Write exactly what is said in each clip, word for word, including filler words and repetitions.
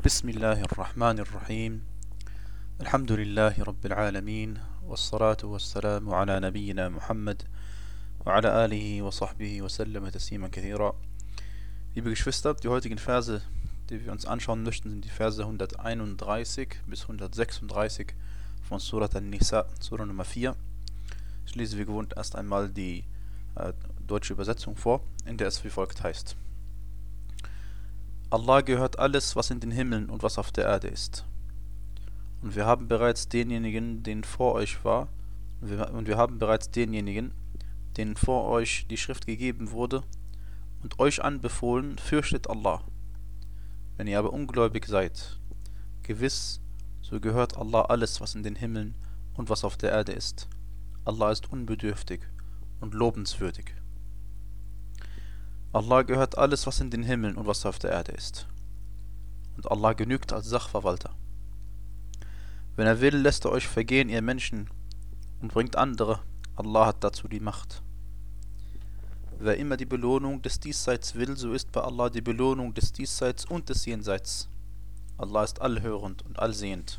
بسم الله الرحمن الرحيم. الحمد لله رب العالمين، والصلاة والسلام على نبينا Muhammad وعلى آله وصحبه وسلم تسليما كثيرا. Liebe Geschwister, die heutigen Verse, die wir uns anschauen möchten, sind die Verse hunderteinunddreißig bis hundertsechsunddreißig von Surat An-Nisa, Surah Nummer vier. Ich lese wie gewohnt erst einmal die äh, deutsche Übersetzung vor, in der es wie folgt heißt: Allah gehört alles, was in den Himmeln und was auf der Erde ist. Und wir haben bereits denjenigen, den vor euch war, und wir haben bereits denjenigen, denen vor euch die Schrift gegeben wurde, und euch anbefohlen, fürchtet Allah. Wenn ihr aber ungläubig seid, gewiss, so gehört Allah alles, was in den Himmeln und was auf der Erde ist. Allah ist unbedürftig und lobenswürdig. Allah gehört alles, was in den Himmeln und was auf der Erde ist. Und Allah genügt als Sachverwalter. Wenn er will, lässt er euch vergehen, ihr Menschen, und bringt andere. Allah hat dazu die Macht. Wer immer die Belohnung des Diesseits will, so ist bei Allah die Belohnung des Diesseits und des Jenseits. Allah ist allhörend und allsehend.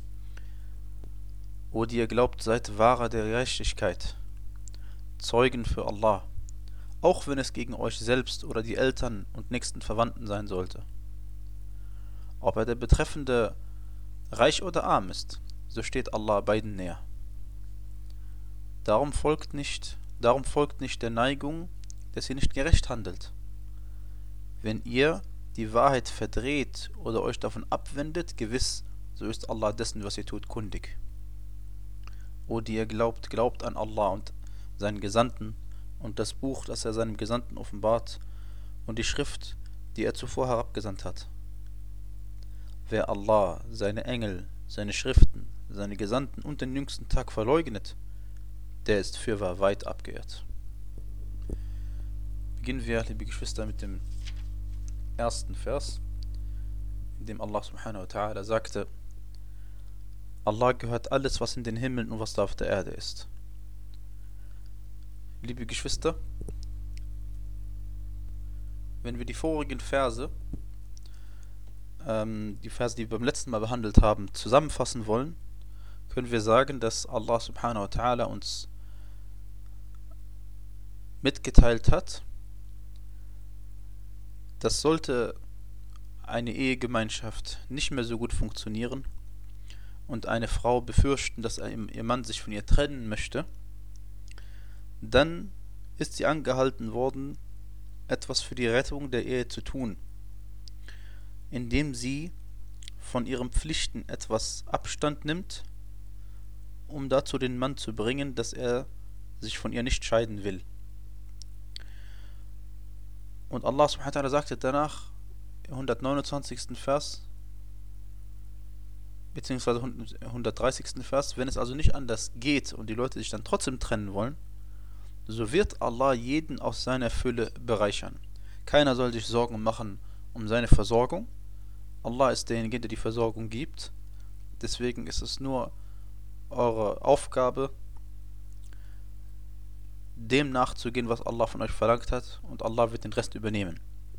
O die ihr glaubt, seid Wahrer der Gerechtigkeit, Zeugen für Allah, auch wenn es gegen euch selbst oder die Eltern und nächsten Verwandten sein sollte. Ob er der Betreffende reich oder arm ist, so steht Allah beiden näher. Darum folgt nicht, darum folgt nicht der Neigung, dass ihr nicht gerecht handelt. Wenn ihr die Wahrheit verdreht oder euch davon abwendet, gewiss, so ist Allah dessen, was ihr tut, kundig. O die ihr glaubt, glaubt an Allah und seinen Gesandten und das Buch, das er seinem Gesandten offenbart, und die Schrift, die er zuvor herabgesandt hat. Wer Allah, seine Engel, seine Schriften, seine Gesandten und den jüngsten Tag verleugnet, der ist fürwahr weit abgeirrt. Beginnen wir, liebe Geschwister, mit dem ersten Vers, in dem Allah subhanahu wa ta'ala sagte: Allah gehört alles, was in den Himmeln und was da auf der Erde ist. Liebe Geschwister, wenn wir die vorigen Verse, ähm, die Verse, die wir beim letzten Mal behandelt haben, zusammenfassen wollen, können wir sagen, dass Allah subhanahu wa ta'ala uns mitgeteilt hat, dass sollte eine Ehegemeinschaft nicht mehr so gut funktionieren und eine Frau befürchten, dass ihr Mann sich von ihr trennen möchte, dann ist sie angehalten worden, etwas für die Rettung der Ehe zu tun, indem sie von ihren Pflichten etwas Abstand nimmt, um dazu den Mann zu bringen, dass er sich von ihr nicht scheiden will. Und Allah subhanahu wa ta'ala sagte danach im hundertneunundzwanzigsten Vers beziehungsweise hundertdreißigsten Vers: Wenn es also nicht anders geht und die Leute sich dann trotzdem trennen wollen, so wird Allah jeden aus seiner Fülle bereichern. Keiner soll sich Sorgen machen um seine Versorgung. Allah ist derjenige, der die Versorgung gibt. Deswegen ist es nur eure Aufgabe, dem nachzugehen, was Allah von euch verlangt hat, und Allah wird den Rest übernehmen.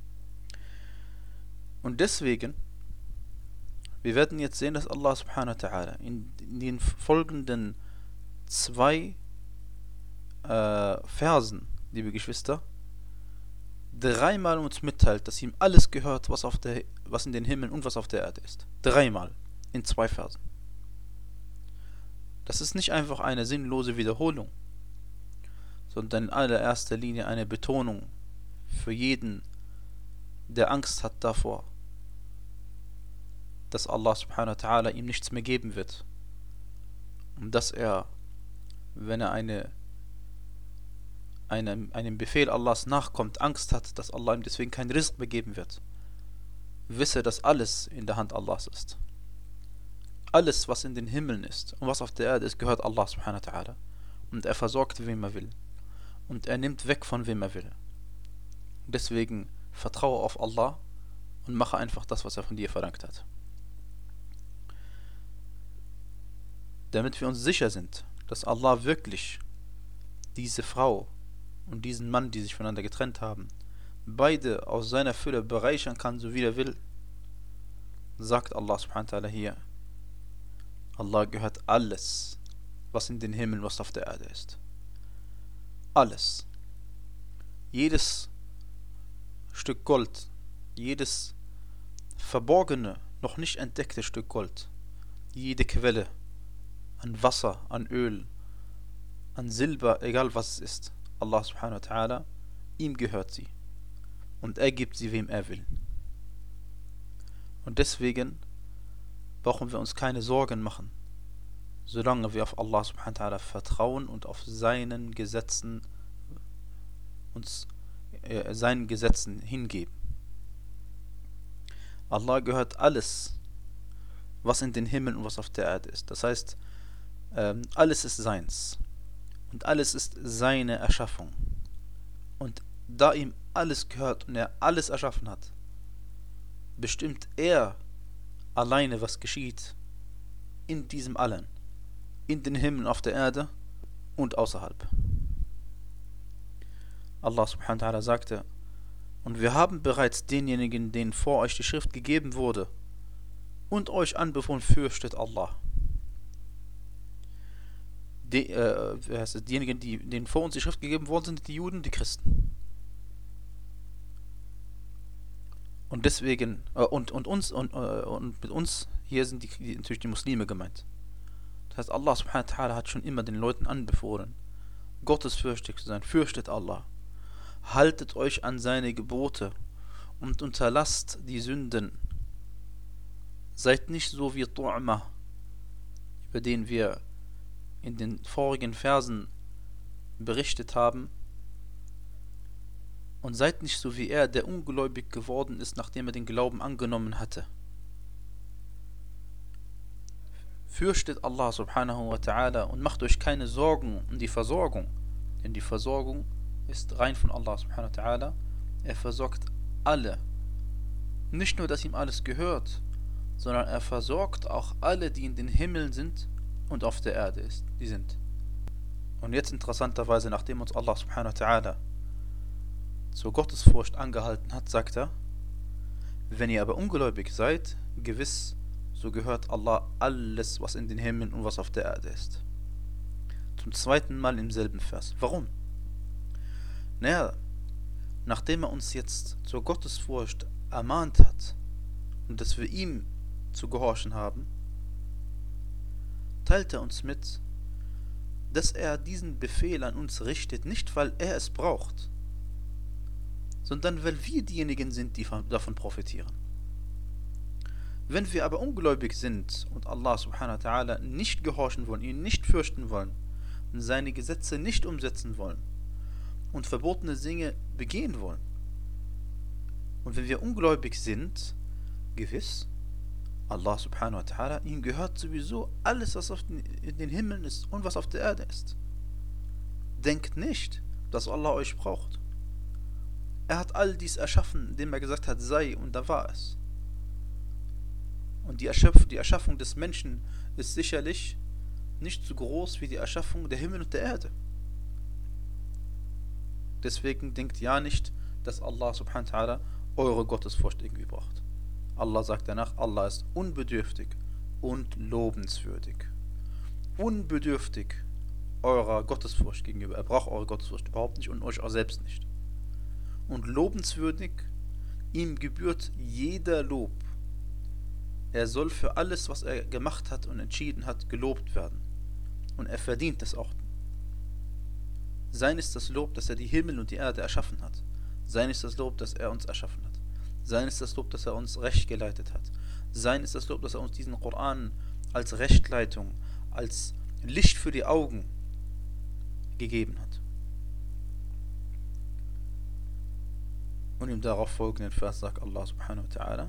Und deswegen, wir werden jetzt sehen, dass Allah subhanahu wa ta'ala in, in den folgenden zwei äh, Versen, liebe Geschwister, dreimal uns mitteilt, dass ihm alles gehört, was, auf der, was in den Himmeln und was auf der Erde ist. Dreimal in zwei Versen. Das ist nicht einfach eine sinnlose Wiederholung, sondern in allererster Linie eine Betonung für jeden, der Angst hat davor, dass Allah subhanahu wa ta'ala ihm nichts mehr geben wird, und dass er, wenn er eine, eine, einem Befehl Allahs nachkommt, Angst hat, dass Allah ihm deswegen kein Rizq mehr geben wird. Wisse, dass alles in der Hand Allahs ist. Alles, was in den Himmeln ist und was auf der Erde ist, gehört Allah subhanahu wa ta'ala, und er versorgt, wem er will, und er nimmt weg, von wem er will. Deswegen vertraue auf Allah und mache einfach das, was er von dir verlangt hat. Damit wir uns sicher sind, dass Allah wirklich diese Frau und diesen Mann, die sich voneinander getrennt haben, beide aus seiner Fülle bereichern kann, so wie er will, sagt Allah subhanahu wa ta'ala hier, Allah gehört alles, was in den Himmel und was auf der Erde ist. Alles. Jedes Stück Gold, jedes verborgene, noch nicht entdeckte Stück Gold, jede Quelle an Wasser, an Öl, an Silber, egal was es ist, Allah subhanahu wa ta'ala, ihm gehört sie. Und er gibt sie, wem er will. Und deswegen brauchen wir uns keine Sorgen machen, solange wir auf Allah subhanahu wa ta'ala vertrauen und auf seinen Gesetzen uns äh, seinen Gesetzen hingeben. Allah gehört alles, was in den Himmel und was auf der Erde ist. Das heißt, ähm, alles ist seins. Und alles ist seine Erschaffung. Und da ihm alles gehört und er alles erschaffen hat, bestimmt er alleine, was geschieht in diesem Allen, in den Himmel, auf der Erde und außerhalb. Allah subhanahu wa ta'ala sagte, und wir haben bereits denjenigen, denen vor euch die Schrift gegeben wurde, und euch anbefohlen, fürchtet Allah. Die, äh, wie heißt es, diejenigen, die, denen vor uns die Schrift gegeben worden sind, die Juden, die Christen. Und deswegen, äh, und, und uns, und, äh, und mit uns, hier sind die, die, natürlich die Muslime gemeint. Das heißt, Allah subhanahu wa ta'ala hat schon immer den Leuten anbefohlen, gottesfürchtig zu sein, fürchtet Allah. Haltet euch an seine Gebote und unterlasst die Sünden. Seid nicht so wie Tu'ma, über den wir in den vorigen Versen berichtet haben. Und seid nicht so wie er, der ungläubig geworden ist, nachdem er den Glauben angenommen hatte. Fürchtet Allah subhanahu wa ta'ala und macht euch keine Sorgen um die Versorgung, denn die Versorgung ist rein von Allah subhanahu wa ta'ala. Er versorgt alle. Nicht nur, dass ihm alles gehört, sondern er versorgt auch alle, die in den Himmeln sind und auf der Erde ist, die sind. Und jetzt interessanterweise, nachdem uns Allah subhanahu wa ta'ala zur Gottesfurcht angehalten hat, sagt er, wenn ihr aber ungläubig seid, gewiss, so gehört Allah alles, was in den Himmeln und was auf der Erde ist. Zum zweiten Mal im selben Vers. Warum? Naja, nachdem er uns jetzt zur Gottesfurcht ermahnt hat und dass wir ihm zu gehorchen haben, teilt er uns mit, dass er diesen Befehl an uns richtet, nicht weil er es braucht, sondern weil wir diejenigen sind, die davon profitieren. Wenn wir aber ungläubig sind und Allah subhanahu wa ta'ala nicht gehorchen wollen, ihn nicht fürchten wollen und seine Gesetze nicht umsetzen wollen und verbotene Dinge begehen wollen, und wenn wir ungläubig sind, gewiss, Allah subhanahu wa ta'ala, ihm gehört sowieso alles, was auf den, in den Himmeln ist und was auf der Erde ist. Denkt nicht, dass Allah euch braucht. Er hat all dies erschaffen, indem er gesagt hat, sei, und da war es. Und die, Erschaff- die Erschaffung des Menschen ist sicherlich nicht so groß wie die Erschaffung der Himmel und der Erde. Deswegen denkt ja nicht, dass Allah subhanahu wa ta'ala eure Gottesfurcht irgendwie braucht. Allah sagt danach, Allah ist unbedürftig und lobenswürdig. Unbedürftig eurer Gottesfurcht gegenüber. Er braucht eure Gottesfurcht überhaupt nicht und euch auch selbst nicht. Und lobenswürdig, ihm gebührt jeder Lob. Er soll für alles, was er gemacht hat und entschieden hat, gelobt werden. Und er verdient es auch. Sein ist das Lob, dass er die Himmel und die Erde erschaffen hat. Sein ist das Lob, dass er uns erschaffen hat. Sein ist das Lob, dass er uns recht geleitet hat. Sein ist das Lob, dass er uns diesen Koran als Rechtleitung, als Licht für die Augen gegeben hat. Und im darauf folgenden Vers sagt Allah subhanahu wa ta'ala,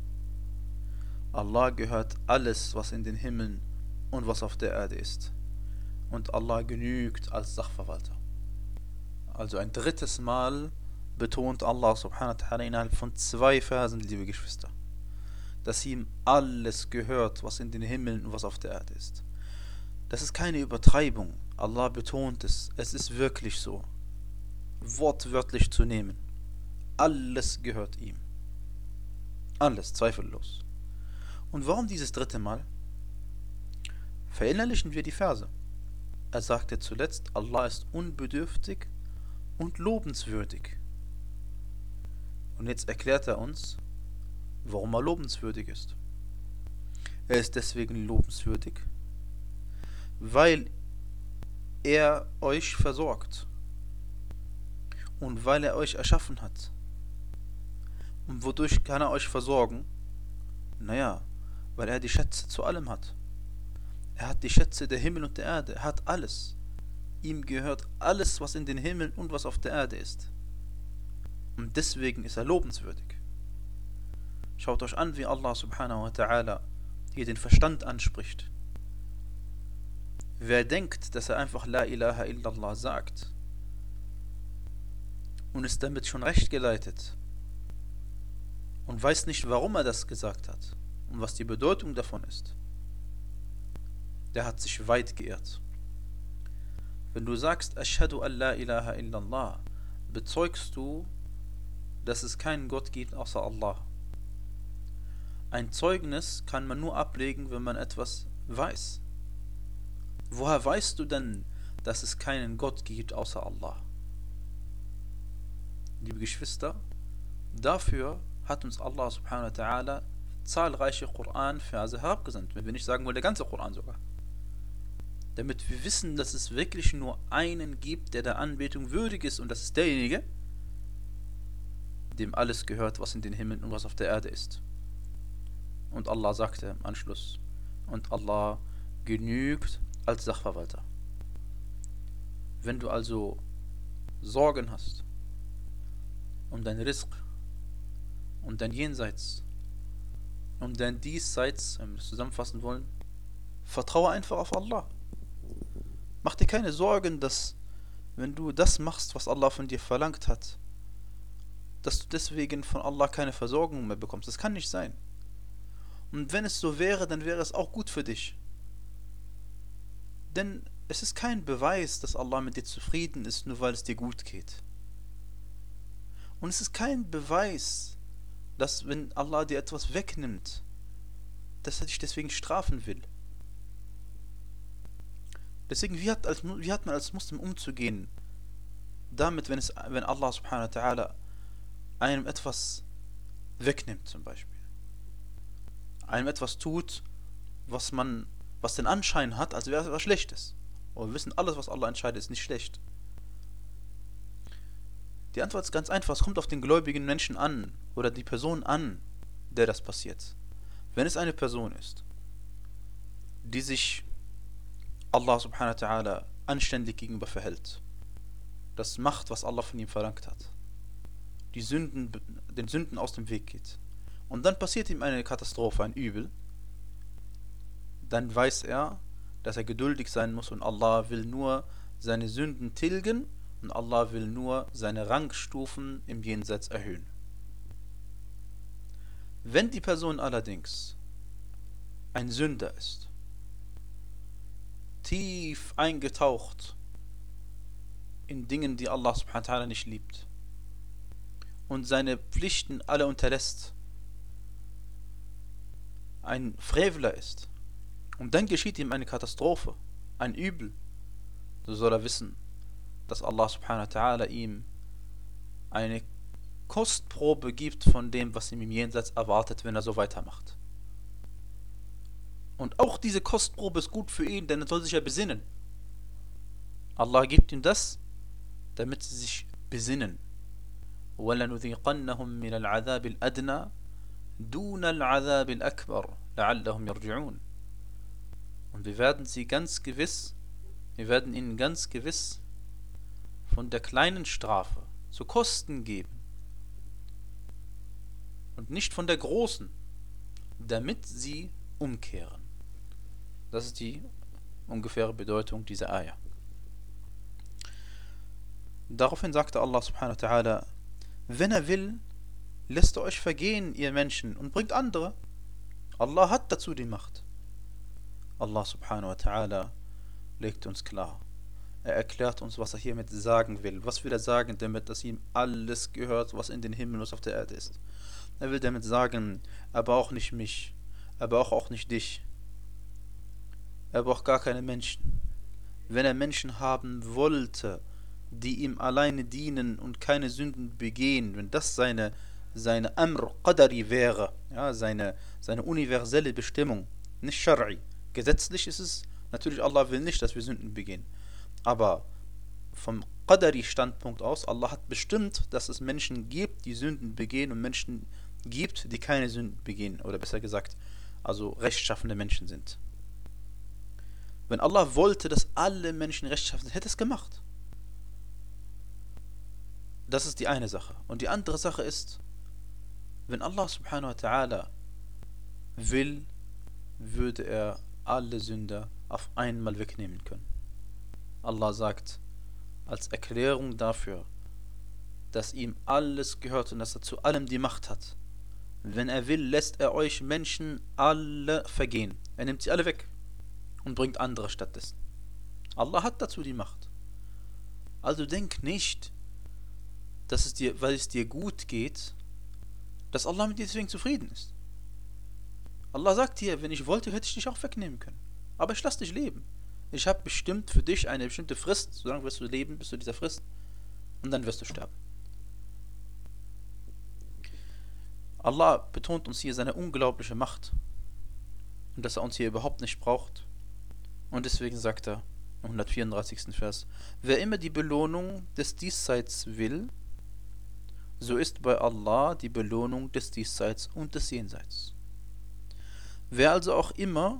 Allah gehört alles, was in den Himmeln und was auf der Erde ist. Und Allah genügt als Sachverwalter. Also ein drittes Mal betont Allah subhanahu wa ta'ala innerhalb von zwei Versen, liebe Geschwister, dass ihm alles gehört, was in den Himmeln und was auf der Erde ist. Das ist keine Übertreibung. Allah betont es. Es ist wirklich so. Wortwörtlich zu nehmen. Alles gehört ihm. Alles, zweifellos. Und warum dieses dritte Mal? Verinnerlichen wir die Verse. Er sagte zuletzt, Allah ist unbedürftig und lobenswürdig. Und jetzt erklärt er uns, warum er lobenswürdig ist. Er ist deswegen lobenswürdig, weil er euch versorgt und weil er euch erschaffen hat. Und wodurch kann er euch versorgen? Naja, weil er die Schätze zu allem hat. Er hat die Schätze der Himmel und der Erde. Er hat alles. Ihm gehört alles, was in den Himmel und was auf der Erde ist. Und deswegen ist er lobenswürdig. Schaut euch an, wie Allah subhanahu wa ta'ala hier den Verstand anspricht. Wer denkt, dass er einfach La ilaha illallah sagt und ist damit schon recht geleitet und weiß nicht, warum er das gesagt hat und was die Bedeutung davon ist, der hat sich weit geirrt. Wenn du sagst, Ashhadu an la ilaha illallah, bezeugst du, dass es keinen Gott gibt außer Allah. Ein Zeugnis kann man nur ablegen, wenn man etwas weiß. Woher weißt du denn, dass es keinen Gott gibt außer Allah? Liebe Geschwister, dafür hat uns Allah subhanahu wa ta'ala zahlreiche Koran-Verse herabgesandt, wenn wir nicht sagen wollen, der ganze Koran sogar. Damit wir wissen, dass es wirklich nur einen gibt, der der Anbetung würdig ist, und das ist derjenige, dem alles gehört, was in den Himmeln und was auf der Erde ist. Und Allah sagte im Anschluss, und Allah genügt als Sachverwalter. Wenn du also Sorgen hast um dein Rizq, um dein Jenseits, um dein Diesseits, wenn wir es zusammenfassen wollen, vertraue einfach auf Allah. Mach dir keine Sorgen, dass, wenn du das machst, was Allah von dir verlangt hat, dass du deswegen von Allah keine Versorgung mehr bekommst. Das kann nicht sein. Und wenn es so wäre, dann wäre es auch gut für dich. Denn es ist kein Beweis, dass Allah mit dir zufrieden ist, nur weil es dir gut geht. Und es ist kein Beweis, dass wenn Allah dir etwas wegnimmt, dass er dich deswegen strafen will. Deswegen, wie hat, als, wie hat man als Muslim umzugehen damit, wenn, es, wenn Allah subhanahu wa ta'ala einem etwas wegnimmt zum Beispiel? Einem etwas tut, was man, was den Anschein hat, als wäre es etwas Schlechtes. Aber wir wissen, alles, was Allah entscheidet, ist nicht schlecht. Die Antwort ist ganz einfach, es kommt auf den gläubigen Menschen an, oder die Person an, der das passiert. Wenn es eine Person ist, die sich Allah subhanahu wa ta'ala anständig gegenüber verhält, das macht, was Allah von ihm verlangt hat, die Sünden, den Sünden aus dem Weg geht, und dann passiert ihm eine Katastrophe, ein Übel, dann weiß er, dass er geduldig sein muss, und Allah will nur seine Sünden tilgen, und Allah will nur seine Rangstufen im Jenseits erhöhen. Wenn die Person allerdings ein Sünder ist, tief eingetaucht in Dingen, die Allah subhanahu wa ta'ala nicht liebt, und seine Pflichten alle unterlässt, ein Frevler ist, und dann geschieht ihm eine Katastrophe, ein Übel, so soll er wissen, dass Allah subhanahu wa ta'ala ihm eine Kostprobe gibt von dem, was ihm im Jenseits erwartet, wenn er so weitermacht. Und auch diese Kostprobe ist gut für ihn, denn er soll sich ja besinnen. Allah gibt ihm das, damit sie sich besinnen. وَلَنُذِيقَنَّهُمْ مِنَ الْعَذَابِ الْأَدْنَى دُونَ الْعَذَابِ الْأَكْبَرِ لَعَلَّهُمْ يَرْجِعُونَ. Und wir werden sie ganz gewiss, wir werden ihnen ganz gewiss von der kleinen Strafe zu Kosten geben und nicht von der großen, damit sie umkehren. Das ist die ungefähre Bedeutung dieser Ayah. Daraufhin sagte Allah subhanahu wa ta'ala, wenn er will, lässt er euch vergehen, ihr Menschen, und bringt andere. Allah hat dazu die Macht. Allah subhanahu wa ta'ala legt uns klar. Er erklärt uns, was er hiermit sagen will. Was will er sagen damit, dass ihm alles gehört, was in den Himmel und auf der Erde ist? Er will damit sagen, er braucht nicht mich, Er braucht auch nicht dich. Er braucht gar keine Menschen. Wenn er Menschen haben wollte, die ihm alleine dienen und keine Sünden begehen, wenn das seine, seine Amr Qadari wäre, ja, seine, seine universelle Bestimmung, nicht Shar'i. Gesetzlich ist es, natürlich Allah will nicht, dass wir Sünden begehen. Aber vom Qadari-Standpunkt aus, Allah hat bestimmt, dass es Menschen gibt, die Sünden begehen und Menschen gibt, die keine Sünden begehen. Oder besser gesagt, also rechtschaffende Menschen sind. Wenn Allah wollte, dass alle Menschen rechtschaffen sind, hätte er es gemacht. Das ist die eine Sache. Und die andere Sache ist, wenn Allah subhanahu wa ta'ala will, würde er alle Sünder auf einmal wegnehmen können. Allah sagt, als Erklärung dafür, dass ihm alles gehört und dass er zu allem die Macht hat. Wenn er will, lässt er euch Menschen alle vergehen. Er nimmt sie alle weg und bringt andere stattdessen. Allah hat dazu die Macht. Also denk nicht, dass es dir, weil es dir gut geht, dass Allah mit dir deswegen zufrieden ist. Allah sagt dir, wenn ich wollte, hätte ich dich auch wegnehmen können. Aber ich lasse dich leben. Ich habe bestimmt für dich eine bestimmte Frist, solange wirst du leben bis zu dieser Frist, und dann wirst du sterben. Allah betont uns hier seine unglaubliche Macht und dass er uns hier überhaupt nicht braucht. Und deswegen sagt er im hundertvierunddreißigsten Vers, wer immer die Belohnung des Diesseits will, so ist bei Allah die Belohnung des Diesseits und des Jenseits. Wer also auch immer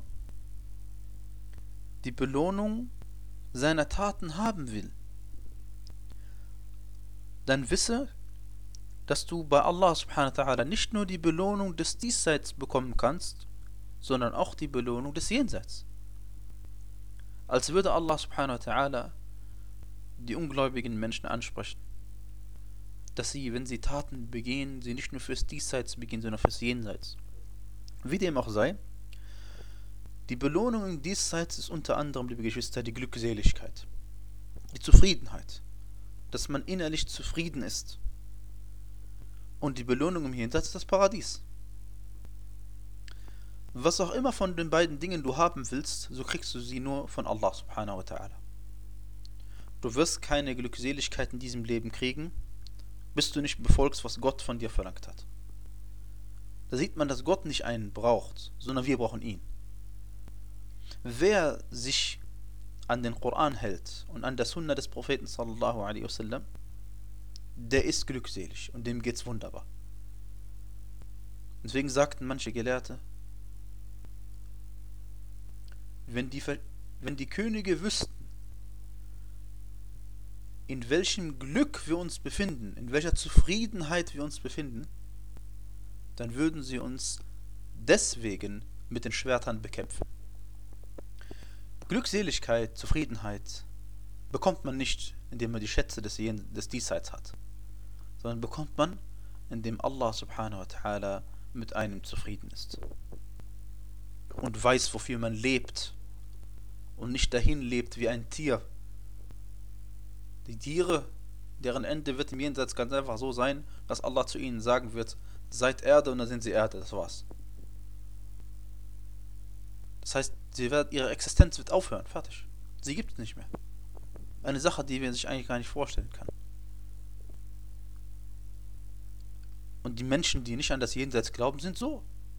die Belohnung seiner Taten haben will, dann wisse, dass du bei Allah subhanahu wa ta'ala nicht nur die Belohnung des Diesseits bekommen kannst, sondern auch die Belohnung des Jenseits. Als würde Allah subhanahu wa ta'ala die ungläubigen Menschen ansprechen, dass sie, wenn sie Taten begehen, sie nicht nur fürs Diesseits begehen, sondern fürs Jenseits. Wie dem auch sei, die Belohnung im Diesseits ist unter anderem, liebe Geschwister, die Glückseligkeit, die Zufriedenheit, dass man innerlich zufrieden ist. Und die Belohnung im Jenseits ist das Paradies. Was auch immer von den beiden Dingen du haben willst, so kriegst du sie nur von Allah subhanahu wa ta'ala. Du wirst keine Glückseligkeit in diesem Leben kriegen, bis du nicht befolgst, was Gott von dir verlangt hat. Da sieht man, dass Gott nicht einen braucht, sondern wir brauchen ihn. Wer sich an den Koran hält und an das Sunna des Propheten sallallahu alaihi wasallam, der ist glückselig und dem geht's wunderbar. Deswegen sagten manche Gelehrte, wenn die, wenn die Könige wüssten, in welchem Glück wir uns befinden, in welcher Zufriedenheit wir uns befinden, dann würden sie uns deswegen mit den Schwertern bekämpfen. Glückseligkeit, Zufriedenheit bekommt man nicht, indem man die Schätze des, des Diesseits hat, sondern bekommt man, indem Allah subhanahu wa ta'ala mit einem zufrieden ist und weiß, wofür man lebt und nicht dahin lebt wie ein Tier. Die Tiere, deren Ende wird im Jenseits ganz einfach so sein, dass Allah zu ihnen sagen wird, seid Erde und dann sind sie Erde, das war's. Das heißt, sie wird, ihre Existenz wird aufhören, fertig. Sie gibt es nicht mehr. Eine Sache, die man sich eigentlich gar nicht vorstellen kann. Und die Menschen, die nicht an das Jenseits glauben, sind so.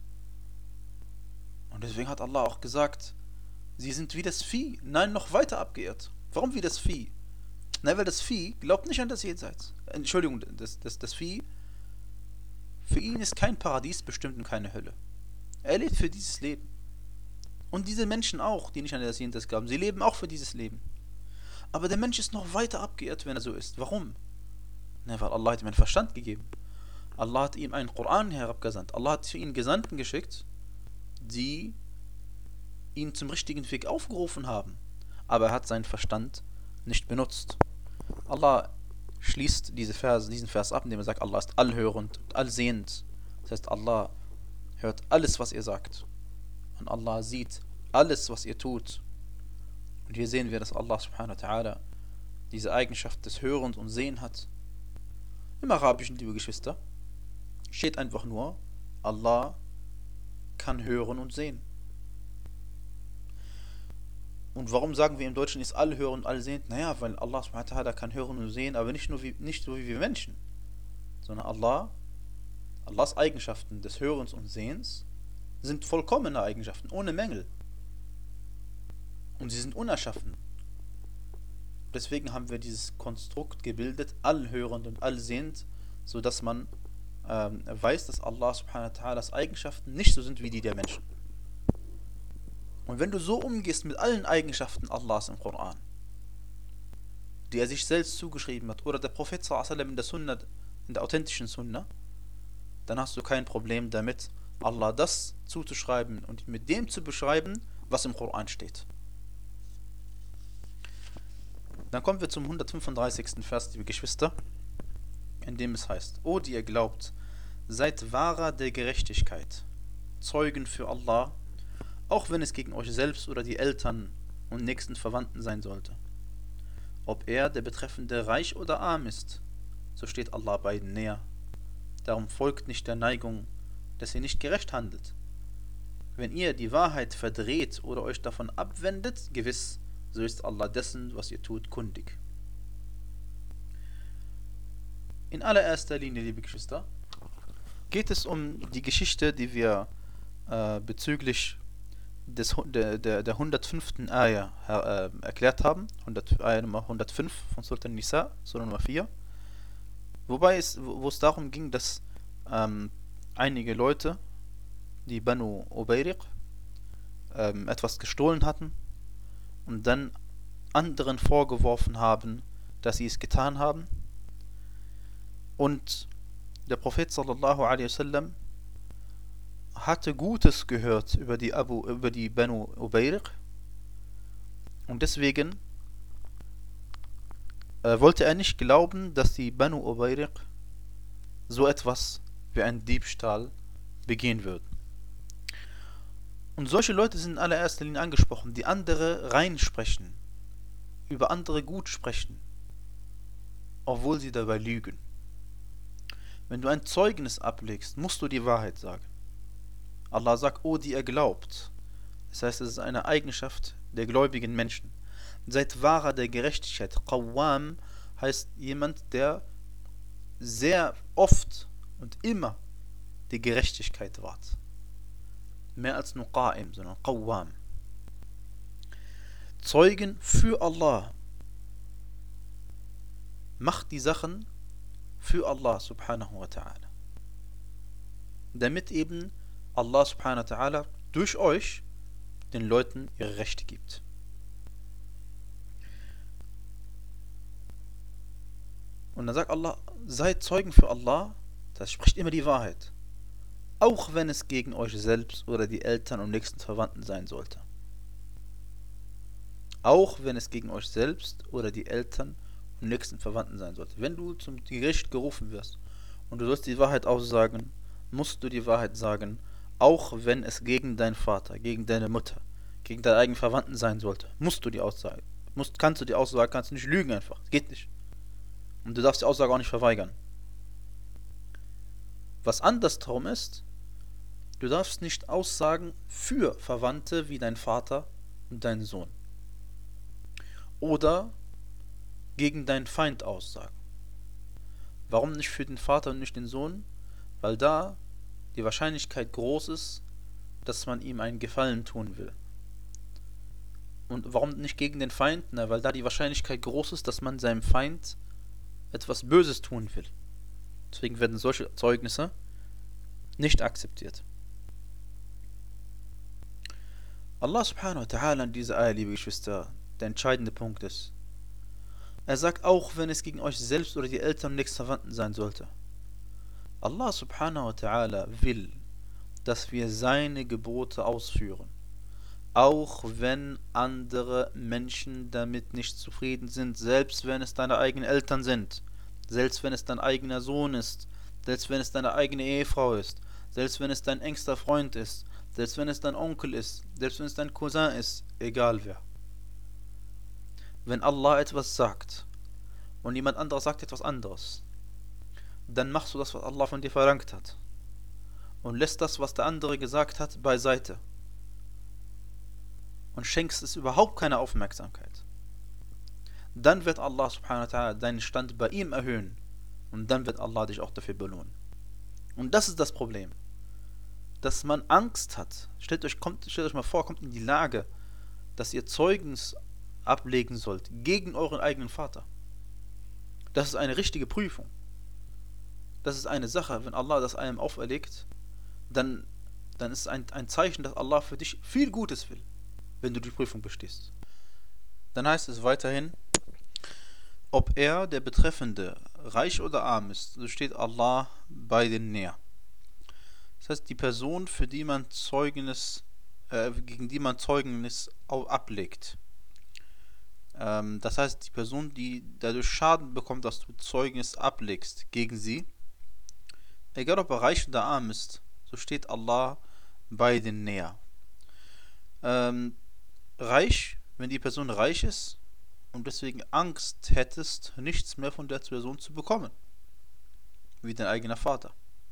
Und deswegen hat Allah auch gesagt, sie sind wie das Vieh. Nein, noch weiter abgeirrt. Warum wie das Vieh? Nein, weil das Vieh glaubt nicht an das Jenseits. Entschuldigung, das, das, das Vieh, für ihn ist kein Paradies bestimmt und keine Hölle. Er lebt für dieses Leben. Und diese Menschen auch, die nicht an das Jenseits glauben, sie leben auch für dieses Leben. Aber der Mensch ist noch weiter abgeirrt, wenn er so ist. Warum? Na, weil Allah hat ihm einen Verstand gegeben. Allah hat ihm einen Koran herabgesandt. Allah hat für ihn Gesandten geschickt, die ihn zum richtigen Weg aufgerufen haben. Aber er hat seinen Verstand nicht benutzt. Allah schließt diese Vers, diesen Vers ab, indem er sagt, Allah ist allhörend und allsehend. Das heißt, Allah hört alles, was ihr sagt. Und Allah sieht alles, was ihr tut. Und hier sehen wir, dass Allah subhanahu wa ta'ala diese Eigenschaft des Hörens und Sehen hat. Im Arabischen, liebe Geschwister, steht einfach nur, Allah kann hören und sehen. Und warum sagen wir im Deutschen ist all hören und all sehen? Naja, weil Allah subhanahu wa ta'ala kann hören und sehen, aber nicht nur wie, nicht so wie wir Menschen, sondern Allah, Allahs Eigenschaften des Hörens und Sehens sind vollkommene Eigenschaften, ohne Mängel. Und sie sind unerschaffen. Deswegen haben wir dieses Konstrukt gebildet, allhörend und allsehend, sodass man ähm, weiß, dass Allah subhanahu wa ta'alas Eigenschaften nicht so sind wie die der Menschen. Und wenn du so umgehst mit allen Eigenschaften Allahs im Koran, die er sich selbst zugeschrieben hat, oder der Prophet sallallahu alaihi wasallam in der Sunna, in der authentischen Sunna, dann hast du kein Problem damit, Allah das zuzuschreiben und mit dem zu beschreiben, was im Koran steht. Dann kommen wir zum hundertfünfunddreißigsten Vers, liebe Geschwister, in dem es heißt: O, die ihr glaubt, seid Wahrer der Gerechtigkeit, Zeugen für Allah, auch wenn es gegen euch selbst oder die Eltern und nächsten Verwandten sein sollte. Ob er, der Betreffende, reich oder arm ist, so steht Allah beiden näher. Darum folgt nicht der Neigung, dass ihr nicht gerecht handelt. Wenn ihr die Wahrheit verdreht oder euch davon abwendet, gewiss, so ist Allah dessen, was ihr tut, kundig. In allererster Linie, liebe Geschwister, geht es um die Geschichte, die wir äh, bezüglich des, der, der, der hundertfünften Ayah äh, erklärt haben, hundert, Ayah Nummer hundertfünf von Surat An-Nisa, Surah Nummer vier, wobei es, wo es darum ging, dass ähm, einige Leute, die Banu Ubayriq, ähm, etwas gestohlen hatten und dann anderen vorgeworfen haben, dass sie es getan haben. Und der Prophet sallallahu alaihi wasallam hatte Gutes gehört über die Abu, über die Banu Ubayriq, und deswegen äh, wollte er nicht glauben, dass die Banu Ubayriq so etwas wie einen Diebstahl begehen würden. Und solche Leute sind in allererster Linie angesprochen, die andere reinsprechen, über andere gut sprechen, obwohl sie dabei lügen. Wenn du ein Zeugnis ablegst, musst du die Wahrheit sagen. Allah sagt, oh, die ihr glaubt. Das heißt, es ist eine Eigenschaft der gläubigen Menschen. Seid Wahrer der Gerechtigkeit. Qawwam heißt jemand, der sehr oft und immer die Gerechtigkeit wahrt. Mehr als nur Qa'im, sondern Qawwam. Zeugen für Allah. Macht die Sachen für Allah subhanahu wa ta'ala. Damit eben Allah subhanahu wa ta'ala durch euch den Leuten ihre Rechte gibt. Und dann sagt Allah, seid Zeugen für Allah, das spricht immer die Wahrheit. Auch wenn es gegen euch selbst oder die Eltern und nächsten Verwandten sein sollte. Auch wenn es gegen euch selbst oder die Eltern und nächsten Verwandten sein sollte. Wenn du zum Gericht gerufen wirst und du sollst die Wahrheit aussagen, musst du die Wahrheit sagen, auch wenn es gegen deinen Vater, gegen deine Mutter, gegen deine eigenen Verwandten sein sollte. Musst du die Aussage, musst, kannst du die Aussage, kannst du nicht lügen einfach. Geht nicht. Und du darfst die Aussage auch nicht verweigern. Was andersherum ist, du darfst nicht aussagen für Verwandte wie dein Vater und dein Sohn. Oder gegen deinen Feind aussagen. Warum nicht für den Vater und nicht den Sohn? Weil da die Wahrscheinlichkeit groß ist, dass man ihm einen Gefallen tun will. Und warum nicht gegen den Feind? Na, weil da die Wahrscheinlichkeit groß ist, dass man seinem Feind etwas Böses tun will. Deswegen werden solche Zeugnisse nicht akzeptiert. Allah subhanahu wa ta'ala in dieser Ayah, liebe Geschwister, der entscheidende Punkt ist. Er sagt, auch wenn es gegen euch selbst oder die Eltern und nächsten Verwandten sein sollte. Allah subhanahu wa ta'ala will, dass wir seine Gebote ausführen. Auch wenn andere Menschen damit nicht zufrieden sind, selbst wenn es deine eigenen Eltern sind, selbst wenn es dein eigener Sohn ist, selbst wenn es deine eigene Ehefrau ist, selbst wenn es dein engster Freund ist, selbst wenn es dein Onkel ist, selbst wenn es dein Cousin ist, egal wer. Wenn Allah etwas sagt und jemand anderes sagt etwas anderes, dann machst du das, was Allah von dir verlangt hat. und lässt das, was der andere gesagt hat, beiseite und schenkst es überhaupt keine Aufmerksamkeit, dann wird Allah subhanahu wa ta'ala deinen Stand bei ihm erhöhen und dann wird Allah dich auch dafür belohnen. Und das ist das Problem, dass man Angst hat. Stellt euch, kommt, stellt euch mal vor, kommt in die Lage, dass ihr Zeugnis ablegen sollt gegen euren eigenen Vater. Das ist eine richtige Prüfung. Das ist eine Sache, wenn Allah das einem auferlegt, dann, dann ist es ein, ein Zeichen, dass Allah für dich viel Gutes will, wenn du die Prüfung bestehst. Dann heißt es weiterhin, ob er, der Betreffende, reich oder arm ist, so steht Allah beiden näher. Das heißt, die Person, für die man Zeugnis, äh, gegen die man Zeugnis ablegt. Ähm, das heißt, die Person, die dadurch Schaden bekommt, dass du Zeugnis ablegst gegen sie, egal ob er reich oder arm ist, so steht Allah beiden näher. Ähm, reich, wenn die Person reich ist und deswegen Angst hättest, nichts mehr von der Person zu bekommen, wie dein eigener Vater.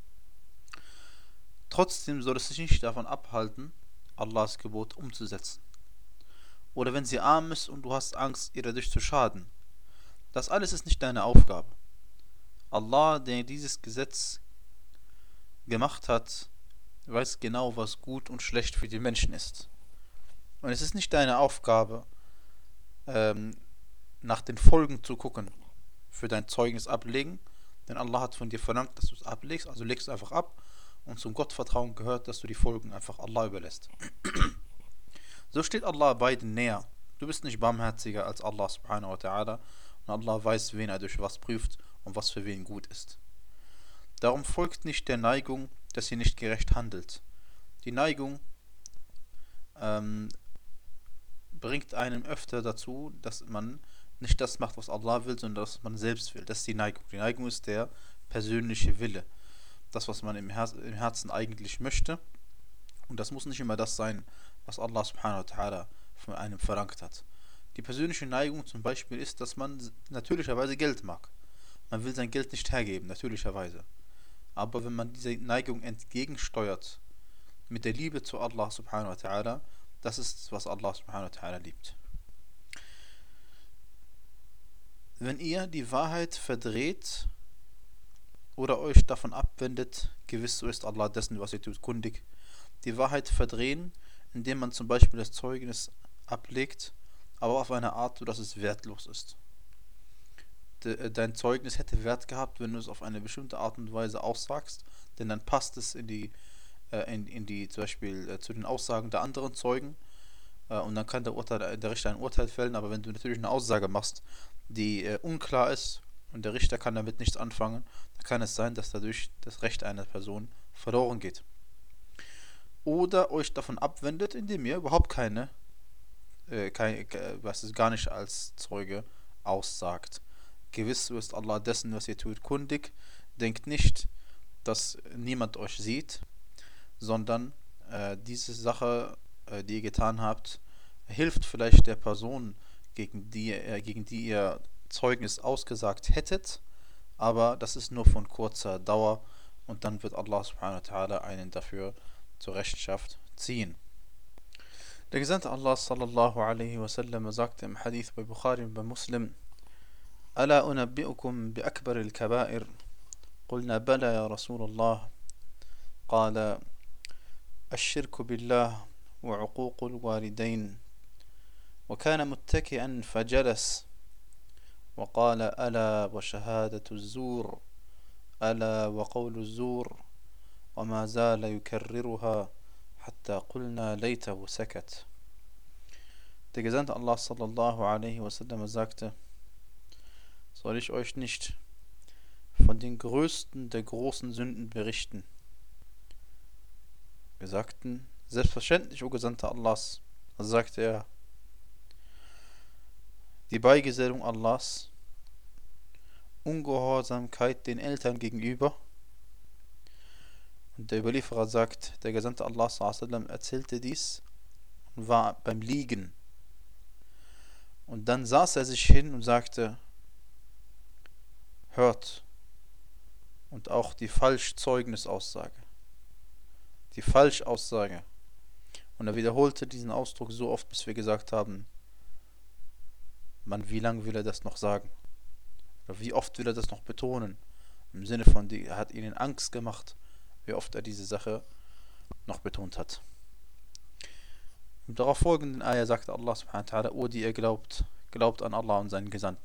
Trotzdem soll es dich nicht davon abhalten, Allahs Gebot umzusetzen. Oder wenn sie arm ist und du hast Angst, ihr dadurch zu schaden. Das alles ist nicht deine Aufgabe. Allah, der dieses Gesetz gemacht hat, weiß genau, was gut und schlecht für die Menschen ist. Und es ist nicht deine Aufgabe, ähm, nach den Folgen zu gucken für dein Zeugnis ablegen, denn Allah hat von dir verlangt, dass du es ablegst, also legst du einfach ab, und zum Gottvertrauen gehört, dass du die Folgen einfach Allah überlässt. So steht Allah beiden näher. Du bist nicht barmherziger als Allah subhanahu wa ta'ala, und Allah weiß, wen er durch was prüft und was für wen gut ist. Darum folgt nicht der Neigung, dass ihr nicht gerecht handelt. Die Neigung ähm, bringt einem öfter dazu, dass man nicht das macht, was Allah will, sondern das, was man selbst will. Das ist die Neigung. Die Neigung ist der persönliche Wille. Das, was man im, Her- im Herzen eigentlich möchte. Und das muss nicht immer das sein, was Allah subhanahu wa ta'ala von einem verlangt hat. Die persönliche Neigung zum Beispiel ist, dass man natürlicherweise Geld mag. Man will sein Geld nicht hergeben, natürlicherweise. Aber wenn man diese Neigung entgegensteuert mit der Liebe zu Allah subhanahu wa ta'ala, das ist, was Allah subhanahu wa ta'ala liebt. Wenn ihr die Wahrheit verdreht oder euch davon abwendet, gewiss so ist Allah dessen, was ihr tut, kundig. Die Wahrheit verdrehen, indem man zum Beispiel das Zeugnis ablegt, aber auf eine Art, sodass es wertlos ist. De, dein Zeugnis hätte Wert gehabt, wenn du es auf eine bestimmte Art und Weise aussagst, denn dann passt es in die, äh, in, in die zum Beispiel äh, zu den Aussagen der anderen Zeugen, äh, und dann kann der, Urteil, der Richter ein Urteil fällen, aber wenn du natürlich eine Aussage machst, die äh, unklar ist und der Richter kann damit nichts anfangen, dann kann es sein, dass dadurch das Recht einer Person verloren geht. Oder euch davon abwendet, indem ihr überhaupt keine, äh, keine was es gar nicht als Zeuge aussagt. Gewiss so ist Allah dessen, was ihr tut, kundig. Denkt nicht, dass niemand euch sieht, sondern äh, diese Sache, äh, die ihr getan habt, hilft vielleicht der Person, gegen die, äh, gegen die ihr Zeugnis ausgesagt hättet, aber das ist nur von kurzer Dauer und dann wird Allah subhanahu wa ta'ala einen dafür zur Rechenschaft ziehen. Der Gesandte Allah sallallahu alaihi wasallam sagte im Hadith bei Bukhari und bei Muslim: Ala unabbi'ukum bi akbar al-kaba'ir? Qulna bala ya Rasulullah. Qala الشرك بالله وعقوق الوالدين. وكان متكئا فجلس وقال ألا وشهادة الزور ألا وقول الزور وما زال يكررها حتى قلنا ليته سكت. Der Gesandte Allah sallallahu alaihi wasallam sagte: Soll ich euch nicht von den größten der großen Sünden berichten? Wir sagten: Selbstverständlich, o Gesandter Allahs. Also sagte er: Die Beigesellung Allahs, Ungehorsamkeit den Eltern gegenüber. Und der Überlieferer sagt, der Gesandte Allah sallallahu alaihi wasallam erzählte dies und war beim Liegen. Und dann saß er sich hin und sagte: Hört, und auch die Falschzeugnisaussage. die Falschaussage. Und er wiederholte diesen Ausdruck so oft, bis wir gesagt haben, man, wie lange will er das noch sagen? Oder wie oft will er das noch betonen? Im Sinne von, die, er hat ihnen Angst gemacht, wie oft er diese Sache noch betont hat. Im darauf folgenden Ayah sagte Allah subhanahu wa ta'ala, O die ihr glaubt, glaubt an Allah und seinen Gesandten.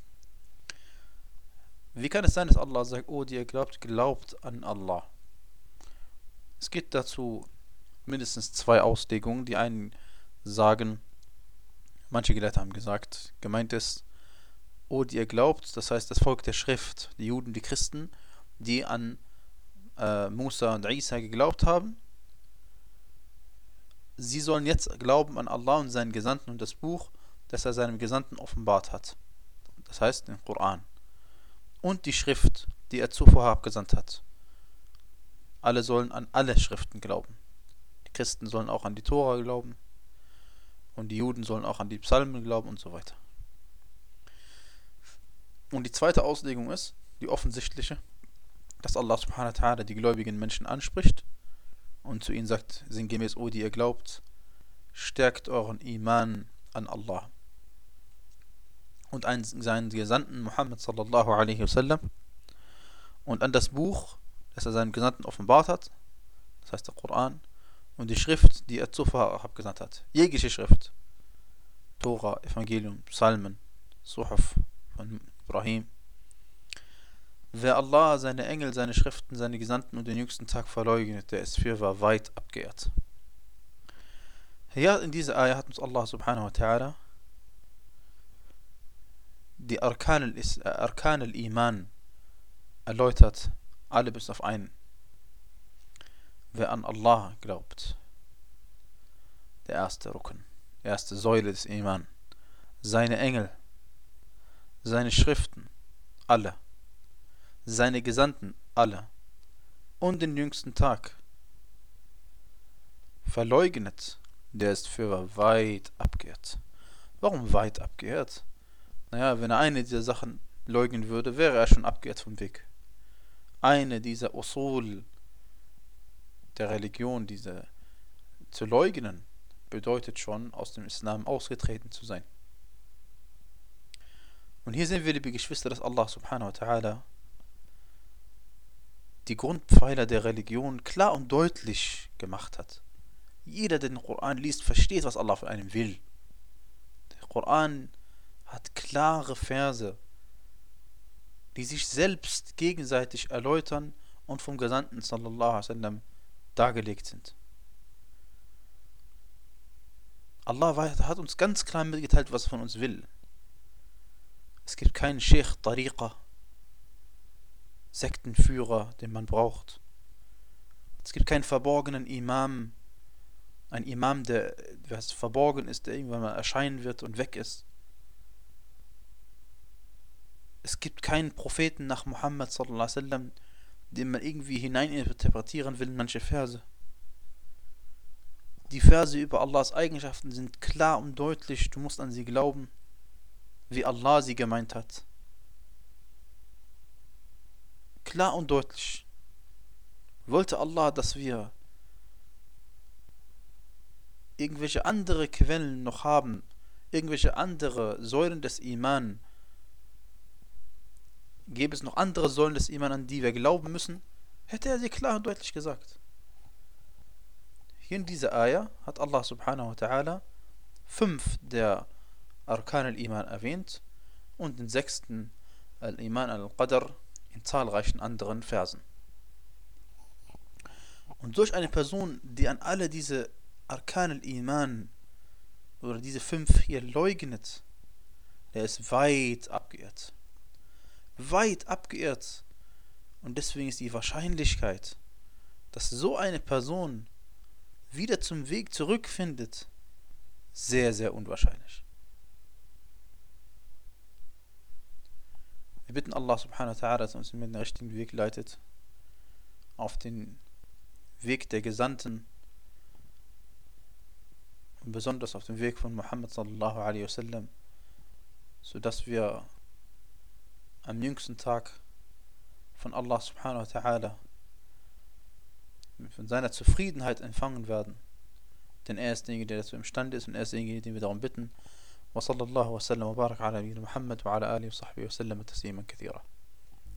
Wie kann es sein, dass Allah sagt, O die ihr glaubt, glaubt an Allah? Es gibt dazu mindestens zwei Auslegungen. Die einen sagen, manche Gelehrte haben gesagt, gemeint ist, O die ihr glaubt, das heißt das Volk der Schrift, die Juden, die Christen, die an äh, Musa und Isa geglaubt haben. Sie sollen jetzt glauben an Allah und seinen Gesandten und das Buch, das er seinem Gesandten offenbart hat. Das heißt den Koran. Und die Schrift, die er zuvor abgesandt hat. Alle sollen an alle Schriften glauben. Die Christen sollen auch an die Tora glauben. Und die Juden sollen auch an die Psalmen glauben und so weiter. Und die zweite Auslegung ist, die offensichtliche, dass Allah subhanahu wa ta'ala die gläubigen Menschen anspricht und zu ihnen sagt, sinngemäß, O die ihr glaubt, stärkt euren Iman an Allah. Und an seinen Gesandten Muhammad sallallahu alaihi wasallam und an das Buch, das er seinem Gesandten offenbart hat, das heißt der Koran, und die Schrift, die er zuvor abgesandt hat. Jegliche Schrift. Tora, Evangelium, Psalmen, Suhuf von Ibrahim. Wer Allah, seine Engel, seine Schriften, seine Gesandten und den jüngsten Tag verleugnet, der ist fürwahr weit abgeehrt. Hier in dieser Ayah hat uns Allah subhanahu wa ta'ala die Arkan al-Iman erläutert, alle bis auf einen. Wer an Allah glaubt, der erste Rukn, erste Säule des Iman, seine Engel, seine Schriften, alle, seine Gesandten, alle, und den jüngsten Tag verleugnet, der ist für weit abgeehrt. Warum weit abgeehrt? Naja, wenn er eine dieser Sachen leugnen würde, wäre er schon abgeehrt vom Weg. Eine dieser Usul der Religion, diese zu leugnen, bedeutet schon, aus dem Islam ausgetreten zu sein. Und hier sehen wir, liebe Geschwister, dass Allah subhanahu wa ta'ala die Grundpfeiler der Religion klar und deutlich gemacht hat. Jeder, der den Koran liest, versteht, was Allah von einem will. Der Koran hat klare Verse, die sich selbst gegenseitig erläutern und vom Gesandten sallallahu alaihi wasallam dargelegt sind. Allah hat uns ganz klar mitgeteilt, was er von uns will. Es gibt keinen Sheikh, Tariqa, Sektenführer, den man braucht. Es gibt keinen verborgenen Imam, ein Imam, der was verborgen ist, der irgendwann mal erscheinen wird und weg ist. Es gibt keinen Propheten nach Muhammad sallallahu alaihi wasallam, den man irgendwie hineininterpretieren will in manche Verse. Die Verse über Allahs Eigenschaften sind klar und deutlich, du musst an sie glauben, wie Allah sie gemeint hat. Klar und deutlich. Wollte Allah, dass wir irgendwelche andere Quellen noch haben, irgendwelche andere Säulen des Iman, gäbe es noch andere Säulen des Iman, an die wir glauben müssen, hätte er sie klar und deutlich gesagt. Hier in dieser Ayah hat Allah subhanahu wa ta'ala fünf der Arkan al-Iman erwähnt und den sechsten al-Iman al-Qadr in zahlreichen anderen Versen. Und durch eine Person, die an alle diese Arkan al-Iman oder diese fünf hier leugnet, der ist weit abgeehrt. Weit abgeehrt. Und deswegen ist die Wahrscheinlichkeit, dass so eine Person wieder zum Weg zurückfindet, sehr, sehr unwahrscheinlich. Wir bitten Allah subhanahu wa ta'ala, dass er uns mit dem richtigen Weg leitet, auf den Weg der Gesandten und besonders auf den Weg von Muhammad sallallahu alaihi wasallam, sodass wir am jüngsten Tag von Allah subhanahu wa ta'ala von seiner Zufriedenheit empfangen werden. Denn er ist derjenige, der dazu imstande ist und er ist derjenige, den wir darum bitten. وصلى الله وسلم وبارك على نبينا محمد وعلى آله وصحبه وسلم تسليما كثيرا.